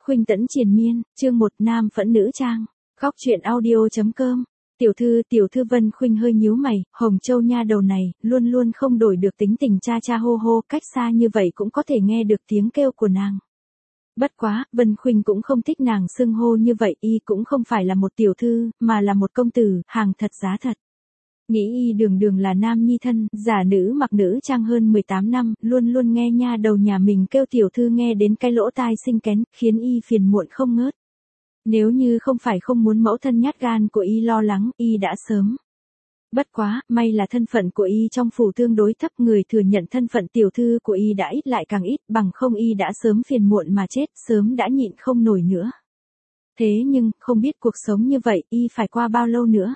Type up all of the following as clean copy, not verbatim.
Khuynh Tẫn triền miên, chương 1 nam phẫn nữ trang. Góc truyện audio.com. Tiểu thư Vân Khuynh hơi nhíu mày, Hồng Châu nha đầu này, luôn luôn không đổi được tính tình cha cha hô hô, cách xa như vậy cũng có thể nghe được tiếng kêu của nàng. Bất quá, Vân Khuynh cũng không thích nàng xưng hô như vậy, y cũng không phải là một tiểu thư, mà là một công tử, hàng thật giá thật. Nghĩ y đường đường là nam nhi thân, giả nữ mặc nữ trang hơn 18 năm, luôn luôn nghe nha đầu nhà mình kêu tiểu thư nghe đến cái lỗ tai sinh kén, khiến y phiền muộn không ngớt. Nếu như không phải không muốn mẫu thân nhát gan của y lo lắng, y đã sớm. Bất quá, may là thân phận của y trong phủ tương đối thấp, người thừa nhận thân phận tiểu thư của y đã ít lại càng ít, bằng không y đã sớm phiền muộn mà chết, sớm đã nhịn không nổi nữa. Thế nhưng, không biết cuộc sống như vậy, y phải qua bao lâu nữa.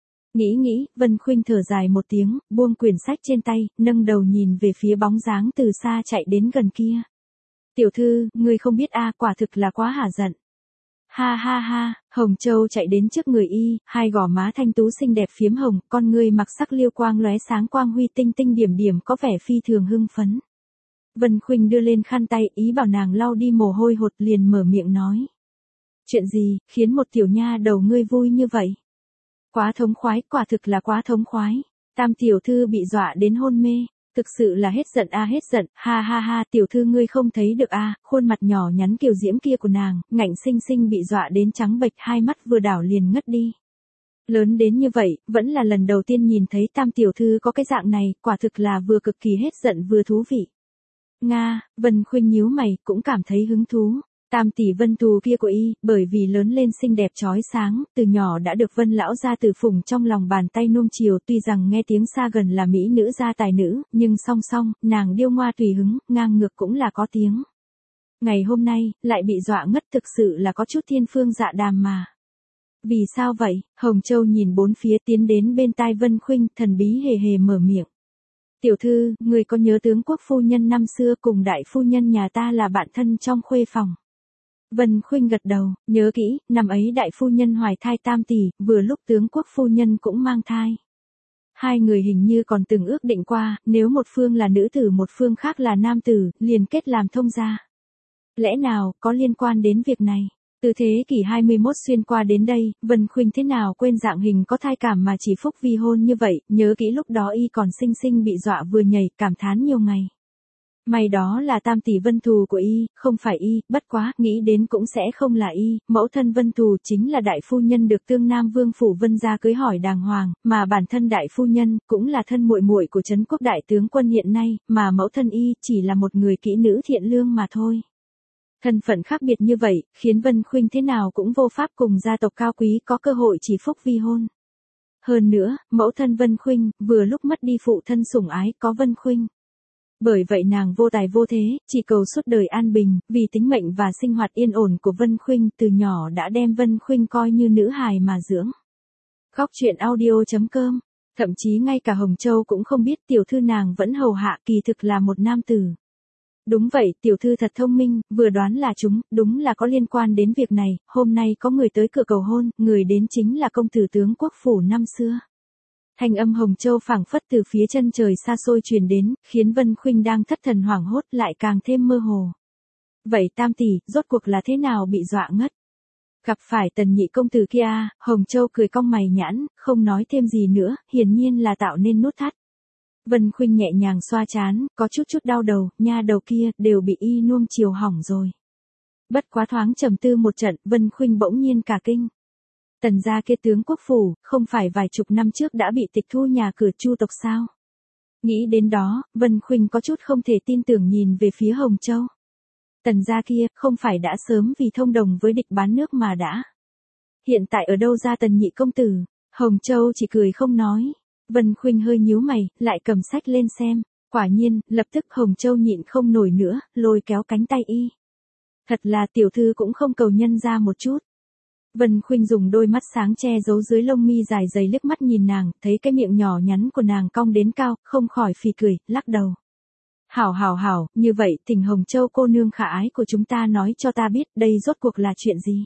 Nghĩ, Vân Khuynh thở dài một tiếng, buông quyển sách trên tay, nâng đầu nhìn về phía bóng dáng từ xa chạy đến gần kia. Tiểu thư, ngươi không biết quả thực là quá hả giận. Ha ha ha, Hồng Châu chạy đến trước người y, hai gò má thanh tú xinh đẹp phiếm hồng, con ngươi mặc sắc liêu quang lóe sáng quang huy tinh tinh điểm điểm có vẻ phi thường hưng phấn. Vân Khuynh đưa lên khăn tay, ý bảo nàng lau đi mồ hôi hột, liền mở miệng nói. Chuyện gì, khiến một tiểu nha đầu ngươi vui như vậy? Quá thống khoái, quả thực là quá thống khoái. Tam tiểu thư bị dọa đến hôn mê. Thực sự là hết giận hết giận, ha ha ha, tiểu thư ngươi không thấy được khuôn mặt nhỏ nhắn kiều diễm kia của nàng, ngạnh sinh sinh bị dọa đến trắng bệch, hai mắt vừa đảo liền ngất đi. Lớn đến như vậy, vẫn là lần đầu tiên nhìn thấy tam tiểu thư có cái dạng này, quả thực là vừa cực kỳ hết giận vừa thú vị. Nga, Vân Khuynh nhíu mày, cũng cảm thấy hứng thú. Tam tỷ Vân Thù kia của y, bởi vì lớn lên xinh đẹp chói sáng, từ nhỏ đã được Vân lão gia tử phụng trong lòng bàn tay nuông chiều, tuy rằng nghe tiếng xa gần là mỹ nữ gia tài nữ, nhưng song song, nàng điêu ngoa tùy hứng, ngang ngược cũng là có tiếng. Ngày hôm nay, lại bị dọa ngất, thực sự là có chút thiên phương dạ đàm mà. Vì sao vậy? Hồng Châu nhìn bốn phía tiến đến bên tai Vân Khuynh, thần bí hề hề mở miệng. Tiểu thư, người có nhớ tướng quốc phu nhân năm xưa cùng đại phu nhân nhà ta là bạn thân trong khuê phòng? Vân Khuynh gật đầu, nhớ kỹ, năm ấy đại phu nhân hoài thai tam tỷ, vừa lúc tướng quốc phu nhân cũng mang thai. Hai người hình như còn từng ước định qua, nếu một phương là nữ tử một phương khác là nam tử, liền kết làm thông gia. Lẽ nào, có liên quan đến việc này? Từ thế kỷ 21 xuyên qua đến đây, Vân Khuynh thế nào quên dạng hình có thai cảm mà chỉ phúc vi hôn như vậy, nhớ kỹ lúc đó y còn sinh sinh bị dọa vừa nhảy, cảm thán nhiều ngày. May đó là tam tỷ Vân Thù của y, không phải y, bất quá, nghĩ đến cũng sẽ không là y, mẫu thân Vân Thù chính là đại phu nhân được Tương Nam Vương phủ Vân gia cưới hỏi đàng hoàng, mà bản thân đại phu nhân cũng là thân muội muội của trấn quốc đại tướng quân hiện nay, mà mẫu thân y chỉ là một người kỹ nữ thiện lương mà thôi. Thân phận khác biệt như vậy, khiến Vân Khuynh thế nào cũng vô pháp cùng gia tộc cao quý có cơ hội chỉ phúc vi hôn. Hơn nữa, mẫu thân Vân Khuynh vừa lúc mất đi phụ thân sủng ái có Vân Khuynh. Bởi vậy nàng vô tài vô thế, chỉ cầu suốt đời an bình, vì tính mệnh và sinh hoạt yên ổn của Vân Khuynh, từ nhỏ đã đem Vân Khuynh coi như nữ hài mà dưỡng. Góc truyện audio.com. Thậm chí ngay cả Hồng Châu cũng không biết tiểu thư nàng vẫn hầu hạ, kỳ thực là một nam tử. Đúng vậy, tiểu thư thật thông minh, vừa đoán là đúng là có liên quan đến việc này, hôm nay có người tới cửa cầu hôn, người đến chính là công tử tướng quốc phủ năm xưa. Thanh âm Hồng Châu phảng phất từ phía chân trời xa xôi truyền đến, khiến Vân Khuynh đang thất thần hoảng hốt lại càng thêm mơ hồ. Vậy tam tỷ, rốt cuộc là thế nào bị dọa ngất? Gặp phải tần nhị công tử kia Hồng Châu cười cong mày nhãn, không nói thêm gì nữa, hiển nhiên là tạo nên nút thắt. Vân Khuynh nhẹ nhàng xoa trán, có chút đau đầu, nha đầu kia, đều bị y nuông chiều hỏng rồi. Bất quá thoáng trầm tư một trận, Vân Khuynh bỗng nhiên cả kinh. Tần gia kia tướng quốc phủ, không phải vài chục năm trước đã bị tịch thu nhà cửa Chu tộc sao? Nghĩ đến đó, Vân Khuynh có chút không thể tin tưởng nhìn về phía Hồng Châu. Tần gia kia, không phải đã sớm vì thông đồng với địch bán nước mà đã. Hiện tại ở đâu ra tần nhị công tử? Hồng Châu chỉ cười không nói. Vân Khuynh hơi nhíu mày, lại cầm sách lên xem. Quả nhiên, lập tức Hồng Châu nhịn không nổi nữa, lôi kéo cánh tay y. Thật là tiểu thư cũng không cầu nhân ra một chút. Vân Khuynh dùng đôi mắt sáng che giấu dưới lông mi dài dày liếc mắt nhìn nàng, thấy cái miệng nhỏ nhắn của nàng cong đến cao, không khỏi phì cười, lắc đầu. Hảo, như vậy tình Hồng Châu cô nương khả ái của chúng ta nói cho ta biết đây rốt cuộc là chuyện gì.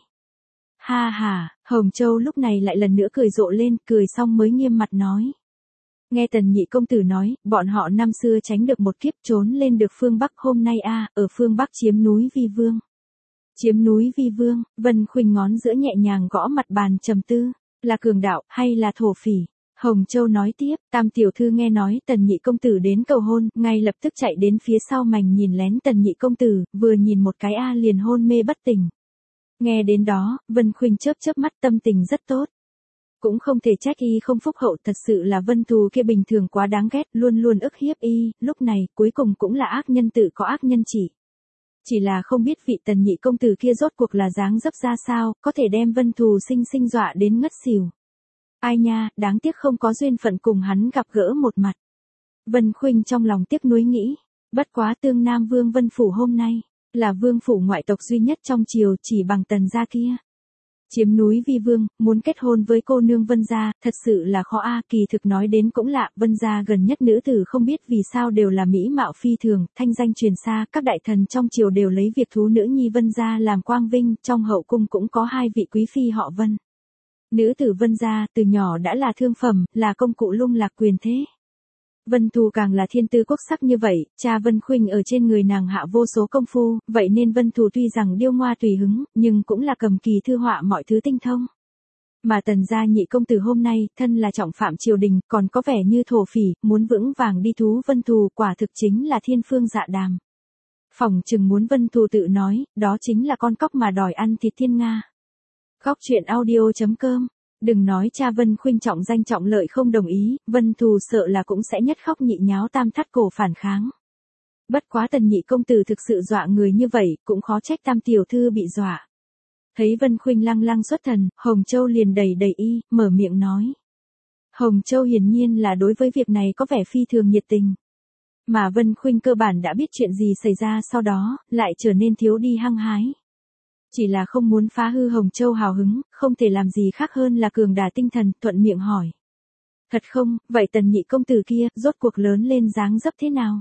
Ha, Hồng Châu lúc này lại lần nữa cười rộ lên, cười xong mới nghiêm mặt nói. Nghe tần nhị công tử nói, bọn họ năm xưa tránh được một kiếp trốn lên được phương Bắc hôm nay ở phương Bắc chiếm núi Vi Vương. Chiếm núi vi vương, Vân Khuynh ngón giữa nhẹ nhàng gõ mặt bàn trầm tư, là cường đạo hay là thổ phỉ? Hồng Châu nói tiếp, Tam tiểu thư nghe nói Tần nhị công tử đến cầu hôn, ngay lập tức chạy đến phía sau mành nhìn lén Tần nhị công tử, vừa nhìn một cái liền hôn mê bất tỉnh. Nghe đến đó, Vân Khuynh chớp chớp mắt, tâm tình rất tốt. Cũng không thể trách y không phúc hậu, thật sự là Vân Thù kia bình thường quá đáng ghét, luôn luôn ức hiếp y, lúc này cuối cùng cũng là ác nhân tự có ác nhân chỉ. Chỉ là không biết vị Tần nhị công tử kia rốt cuộc là dáng dấp ra sao, có thể đem Vân Thù sinh dọa đến ngất xỉu. Ai nha, đáng tiếc không có duyên phận cùng hắn gặp gỡ một mặt. Vân Khuynh trong lòng tiếc nuối nghĩ, bất quá Tương Nam Vương Vân Phủ hôm nay, là vương phủ ngoại tộc duy nhất trong triều, chỉ bằng Tần gia kia. Chiếm núi vi vương, muốn kết hôn với cô nương Vân gia, thật sự là khó kỳ thực nói đến cũng lạ, Vân gia gần nhất nữ tử không biết vì sao đều là mỹ mạo phi thường, thanh danh truyền xa, các đại thần trong triều đều lấy việc thú nữ nhi Vân gia làm quang vinh, trong hậu cung cũng có 2 vị quý phi họ Vân. Nữ tử Vân gia từ nhỏ đã là thương phẩm, là công cụ lung lạc quyền thế. Vân Thù càng là thiên tư quốc sắc như vậy, cha Vân Khuynh ở trên người nàng hạ vô số công phu, vậy nên Vân Thù tuy rằng điêu ngoa tùy hứng, nhưng cũng là cầm kỳ thư họa mọi thứ tinh thông. Mà Tần gia nhị công tử hôm nay, thân là trọng phạm triều đình, còn có vẻ như thổ phỉ, muốn vững vàng đi thú Vân Thù, quả thực chính là thiên phương dạ đàm. Phỏng chừng muốn Vân Thù tự nói, đó chính là con cóc mà đòi ăn thịt thiên nga. Góc truyện audio.com. Đừng nói cha Vân Khuynh trọng danh trọng lợi không đồng ý, Vân Thù sợ là cũng sẽ nhất khóc nhị nháo tam thắt cổ phản kháng. Bất quá Tần nhị công tử thực sự dọa người như vậy, cũng khó trách Tam tiểu thư bị dọa. Thấy Vân Khuynh lăng lăng xuất thần, Hồng Châu liền đẩy y, mở miệng nói. Hồng Châu hiển nhiên là đối với việc này có vẻ phi thường nhiệt tình. Mà Vân Khuynh cơ bản đã biết chuyện gì xảy ra sau đó, lại trở nên thiếu đi hăng hái. Chỉ là không muốn phá hư Hồng Châu hào hứng, không thể làm gì khác hơn là cường đả tinh thần, thuận miệng hỏi. Thật không, vậy Tần nhị công tử kia, rốt cuộc lớn lên dáng dấp thế nào?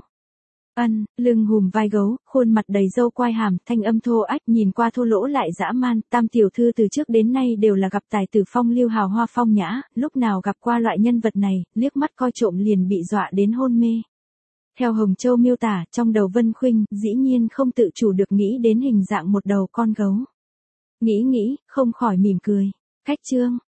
Lưng hùm vai gấu, khuôn mặt đầy râu quai hàm, thanh âm thô ách, nhìn qua thô lỗ lại dã man, Tam tiểu thư từ trước đến nay đều là gặp tài tử phong lưu hào hoa phong nhã, lúc nào gặp qua loại nhân vật này, liếc mắt coi trộm liền bị dọa đến hôn mê. Theo Hồng Châu miêu tả, trong đầu Vân Khuynh, dĩ nhiên không tự chủ được nghĩ đến hình dạng một đầu con gấu. Nghĩ, không khỏi mỉm cười. Cách chương.